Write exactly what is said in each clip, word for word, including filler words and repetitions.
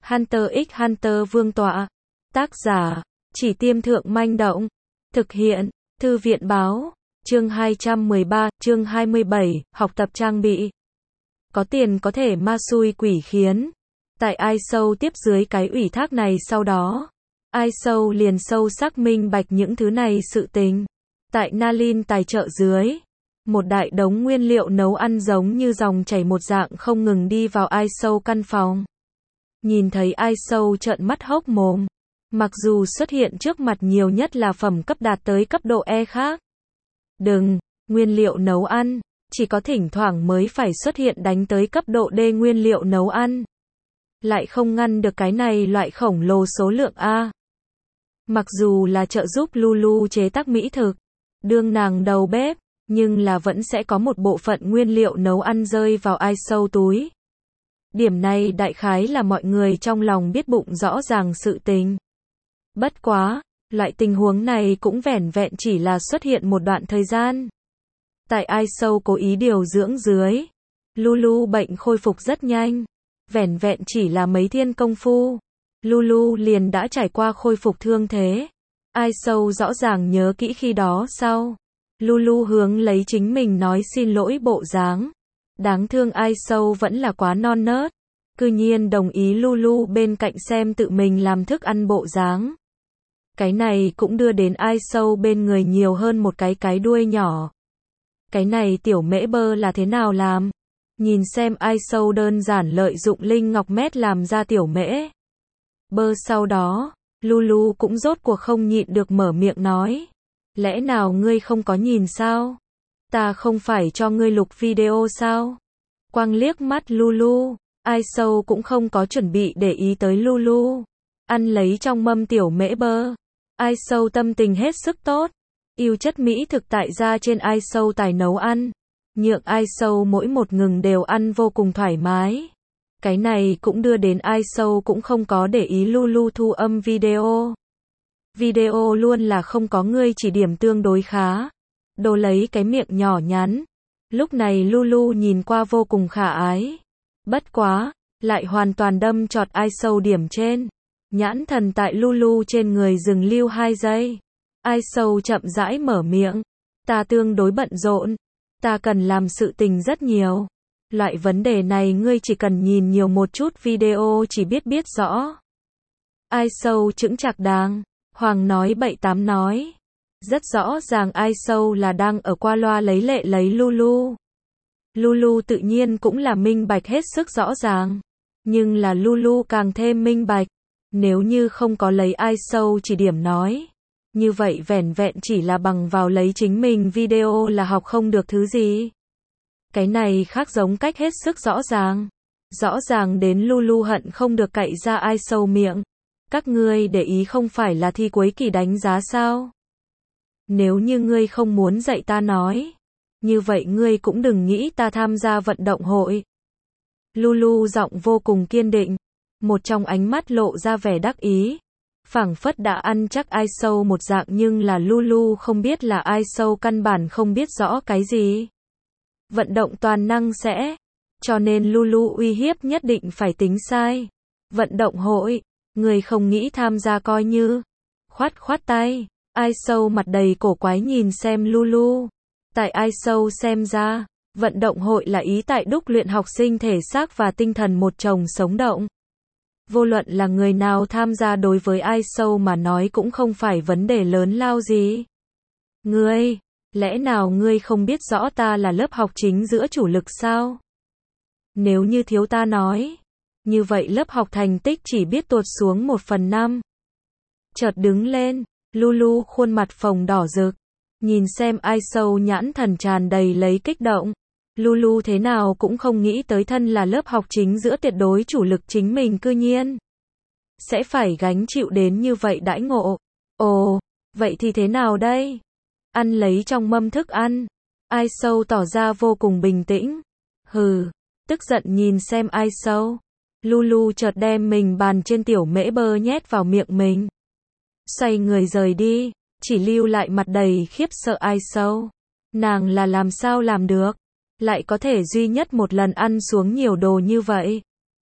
Hunter x Hunter Vương tọa. Tác giả, Chỉ Tiêm Thượng Manh Động. Thực hiện, Thư viện Báo. Chương hai trăm mười ba, chương hai mươi bảy, học tập trang bị. Có tiền có thể ma xui quỷ khiến. Tại ai sâu tiếp dưới cái ủy thác này sau đó. Ai sâu liền sâu sắc minh bạch những thứ này sự tình. Tại Nalin tài trợ dưới. Một đại đống nguyên liệu nấu ăn giống như dòng chảy một dạng không ngừng đi vào ai sâu căn phòng. Nhìn thấy ai sâu trợn mắt hốc mồm. Mặc dù xuất hiện trước mặt nhiều nhất là phẩm cấp đạt tới cấp độ E khác. Đừng, nguyên liệu nấu ăn, chỉ có thỉnh thoảng mới phải xuất hiện đánh tới cấp độ D nguyên liệu nấu ăn. Lại không ngăn được cái này loại khổng lồ số lượng A. Mặc dù là trợ giúp Lulu chế tác mỹ thực, đương nàng đầu bếp, nhưng là vẫn sẽ có một bộ phận nguyên liệu nấu ăn rơi vào ai sâu túi. Điểm này đại khái là mọi người trong lòng biết bụng rõ ràng sự tình. Bất quá, loại tình huống này cũng vẻn vẹn chỉ là xuất hiện một đoạn thời gian. Tại ai sâu cố ý điều dưỡng dưới, Lulu bệnh khôi phục rất nhanh. Vẻn vẹn chỉ là mấy thiên công phu, Lulu liền đã trải qua khôi phục thương thế. Ai sâu rõ ràng nhớ kỹ khi đó sau. Lulu hướng lấy chính mình nói xin lỗi bộ dáng. Đáng thương ai sâu vẫn là quá non nớt. Cư nhiên đồng ý Lulu bên cạnh xem tự mình làm thức ăn bộ dáng. Cái này cũng đưa đến ai sâu bên người nhiều hơn một cái cái đuôi nhỏ. Cái này tiểu mễ bơ là thế nào làm? Nhìn xem ai sâu đơn giản lợi dụng linh ngọc mét làm ra tiểu mễ bơ sau đó, Lulu cũng rốt cuộc không nhịn được mở miệng nói. Lẽ nào ngươi không có nhìn sao? Ta không phải cho ngươi lục video sao? Quang liếc mắt Lulu, ai sâu cũng không có chuẩn bị để ý tới Lulu. Ăn lấy trong mâm tiểu mễ bơ. Ai sâu tâm tình hết sức tốt. Yêu chất mỹ thực tại ra trên ai sâu tài nấu ăn. Nhượng ai sâu mỗi một ngừng đều ăn vô cùng thoải mái. Cái này cũng đưa đến ai sâu cũng không có để ý Lulu thu âm video. Video luôn là không có ngươi chỉ điểm tương đối khá. Đồ lấy cái miệng nhỏ nhắn. Lúc này Lulu nhìn qua vô cùng khả ái. Bất quá, lại hoàn toàn đâm chọt ai sâu điểm trên. Nhãn thần tại Lulu trên người dừng lưu hai giây. Ai sâu chậm rãi mở miệng. Ta tương đối bận rộn. Ta cần làm sự tình rất nhiều. Loại vấn đề này ngươi chỉ cần nhìn nhiều một chút video chỉ biết biết rõ. Ai sâu chững chạc đàng hoàng nói bậy tám nói. Rất rõ ràng ai sâu là đang ở qua loa lấy lệ lấy Lulu. Lulu tự nhiên cũng là minh bạch hết sức rõ ràng. Nhưng là Lulu càng thêm minh bạch. Nếu như không có lấy ai sâu chỉ điểm nói. Như vậy vẻn vẹn chỉ là bằng vào lấy chính mình video là học không được thứ gì. Cái này khác giống cách hết sức rõ ràng. Rõ ràng đến Lulu hận không được cậy ra ai sâu miệng. Các ngươi để ý không phải là thi cuối kỳ đánh giá sao? Nếu như ngươi không muốn dạy ta nói. Như vậy ngươi cũng đừng nghĩ ta tham gia vận động hội. Lulu giọng vô cùng kiên định. Một trong ánh mắt lộ ra vẻ đắc ý. Phảng phất đã ăn chắc ai sâu một dạng nhưng là Lulu không biết là ai sâu căn bản không biết rõ cái gì. Vận động toàn năng sẽ. Cho nên Lulu uy hiếp nhất định phải tính sai. Vận động hội. Người không nghĩ tham gia coi như. Khoát khoát tay. Ai sâu mặt đầy cổ quái nhìn xem Lulu. Tại ai sâu xem ra. Vận động hội là ý tại đúc luyện học sinh thể xác và tinh thần một chồng sống động. Vô luận là người nào tham gia đối với ai sâu mà nói cũng không phải vấn đề lớn lao gì. Ngươi, lẽ nào ngươi không biết rõ ta là lớp học chính giữa chủ lực sao? Nếu như thiếu ta nói, như vậy lớp học thành tích chỉ biết tuột xuống một phần năm. Chợt đứng lên, Lulu khuôn mặt phồng đỏ rực, nhìn xem ai sâu nhãn thần tràn đầy lấy kích động. Lulu thế nào cũng không nghĩ tới thân là lớp học chính giữa tuyệt đối chủ lực chính mình cư nhiên sẽ phải gánh chịu đến như vậy đãi ngộ. Ồ, vậy thì thế nào đây? Ăn lấy trong mâm thức ăn. Ai sâu tỏ ra vô cùng bình tĩnh. Hừ, tức giận nhìn xem ai sâu. Lulu chợt đem mình bàn trên tiểu mễ bơ nhét vào miệng mình. Xoay người rời đi, chỉ lưu lại mặt đầy khiếp sợ ai sâu. Nàng là làm sao làm được? Lại có thể duy nhất một lần ăn xuống nhiều đồ như vậy.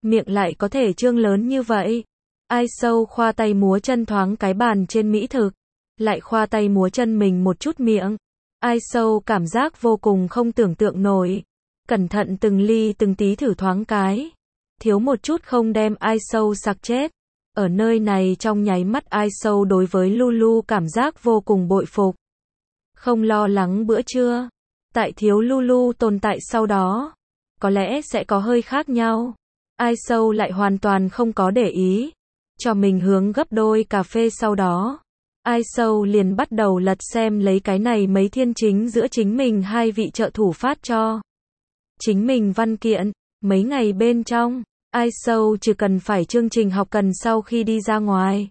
miệng lại có thể trương lớn như vậy. Ai Sâu khoa tay múa chân thoáng cái bàn trên mỹ thực, lại khoa tay múa chân mình một chút miệng. Ai Sâu cảm giác vô cùng không tưởng tượng nổi. Cẩn thận từng ly từng tí thử thoáng cái. Thiếu một chút không đem Ai Sâu sặc chết. Ở nơi này trong nháy mắt Ai Sâu đối với Lulu cảm giác vô cùng bội phục. Không lo lắng bữa trưa. Tại thiếu Lulu tồn tại sau đó, có lẽ sẽ có hơi khác nhau. Ai Sâu lại hoàn toàn không có để ý. Cho mình hướng gấp đôi cà phê sau đó. Ai Sâu liền bắt đầu lật xem lấy cái này mấy thiên chính giữa chính mình hai vị trợ thủ phát cho. Chính mình văn kiện, mấy ngày bên trong, Ai Sâu chỉ cần phải chương trình học cần sau khi đi ra ngoài.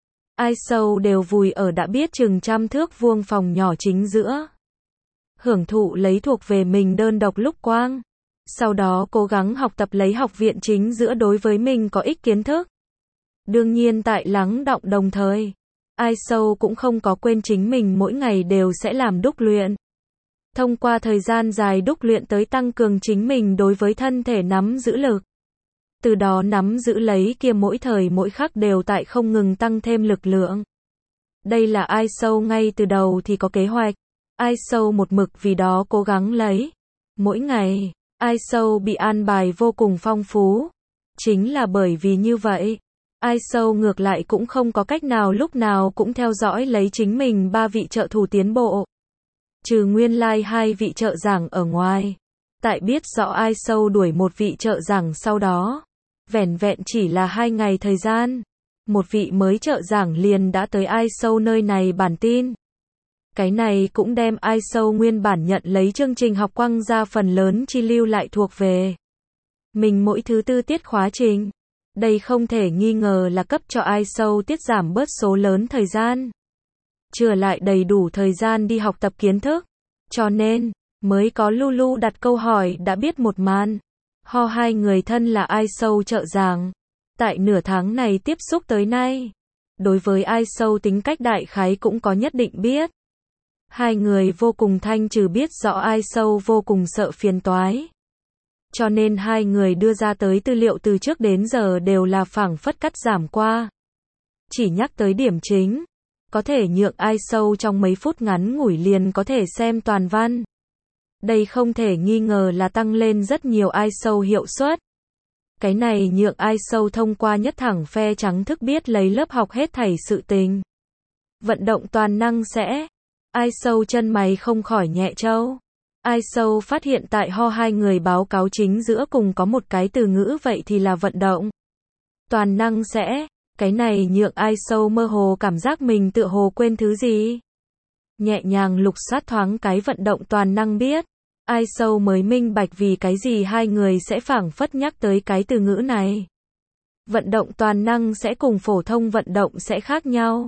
Ai Sâu đều vùi ở đã biết chừng trăm thước vuông phòng nhỏ chính giữa. Hưởng thụ lấy thuộc về mình đơn độc lúc quang. Sau đó cố gắng học tập lấy học viện chính giữa đối với mình có ích kiến thức. Đương nhiên tại lắng đọng đồng thời, Ai Sâu cũng không có quên chính mình mỗi ngày đều sẽ làm đúc luyện. Thông qua thời gian dài đúc luyện tới tăng cường chính mình đối với thân thể nắm giữ lực. Từ đó nắm giữ lấy kia mỗi thời mỗi khắc đều tại không ngừng tăng thêm lực lượng. Đây là Ai Sâu ngay từ đầu thì có kế hoạch. Ai Sâu một mực vì đó cố gắng lấy. Mỗi ngày, Ai Sâu bị an bài vô cùng phong phú. Chính là bởi vì như vậy, Ai Sâu ngược lại cũng không có cách nào lúc nào cũng theo dõi lấy chính mình ba vị trợ thủ tiến bộ. Trừ nguyên lai like hai vị trợ giảng ở ngoài. Tại biết rõ Ai Sâu đuổi một vị trợ giảng sau đó. Vẻn vẹn chỉ là hai ngày thời gian. Một vị mới trợ giảng liền đã tới Ai Sâu nơi này bản tin. Cái này cũng đem Ai Sâu nguyên bản nhận lấy chương trình học quăng ra phần lớn chi lưu lại thuộc về mình mỗi thứ tư tiết khóa trình. Đây không thể nghi ngờ là cấp cho Ai Sâu tiết giảm bớt số lớn thời gian. Chừa lại đầy đủ thời gian đi học tập kiến thức. Cho nên, mới có Lulu đặt câu hỏi đã biết một màn. Ho hai người thân là Ai Sâu trợ giảng. Tại nửa tháng này tiếp xúc tới nay. Đối với Ai Sâu tính cách đại khái cũng có nhất định biết. Hai người vô cùng thanh trừ biết rõ Ai Sâu vô cùng sợ phiền toái. Cho nên hai người đưa ra tới tư liệu từ trước đến giờ đều là phảng phất cắt giảm qua. Chỉ nhắc tới điểm chính. Có thể nhượng Ai Sâu trong mấy phút ngắn ngủi liền có thể xem toàn văn. Đây không thể nghi ngờ là tăng lên rất nhiều Ai Sâu hiệu suất. Cái này nhượng Ai Sâu thông qua nhất thẳng phe trắng thức biết lấy lớp học hết thảy sự tình. Vận động toàn năng sẽ. Ai Sâu chân mày không khỏi nhẹ trâu. Ai Sâu phát hiện tại ho hai người báo cáo chính giữa cùng có một cái từ ngữ vậy thì là vận động. Toàn năng sẽ. Cái này nhượng Ai Sâu mơ hồ cảm giác mình tựa hồ quên thứ gì. Nhẹ nhàng lục soát thoáng cái vận động toàn năng biết. Ai Sâu mới minh bạch vì cái gì hai người sẽ phảng phất nhắc tới cái từ ngữ này. Vận động toàn năng sẽ cùng phổ thông vận động sẽ khác nhau.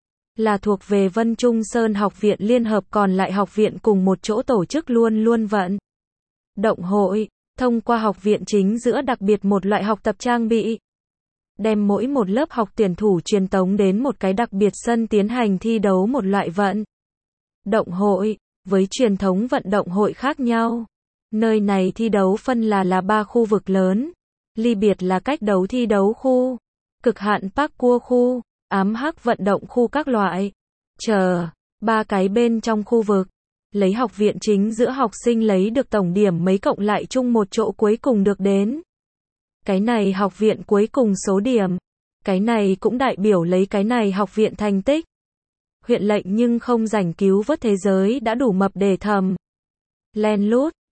Là thuộc về Vân Trung Sơn học viện liên hợp còn lại học viện cùng một chỗ tổ chức luôn luôn vận động hội, thông qua học viện chính giữa đặc biệt một loại học tập trang bị. Đem mỗi một lớp học tuyển thủ truyền tống đến một cái đặc biệt sân tiến hành thi đấu một loại vận động hội, với truyền thống vận động hội khác nhau. Nơi này thi đấu phân là là ba khu vực lớn, ly biệt là cách đấu thi đấu khu, cực hạn parkour khu, ám hắc vận động khu các loại. Chờ, ba cái bên trong khu vực, lấy học viện chính giữa học sinh lấy được tổng điểm mấy cộng lại chung một chỗ cuối cùng được đến. Cái này học viện cuối cùng số điểm. Cái này cũng đại biểu lấy cái này học viện thành tích. Huyện lệnh nhưng không rảnh cứu vớt thế giới đã đủ mập để thầm. Len lút,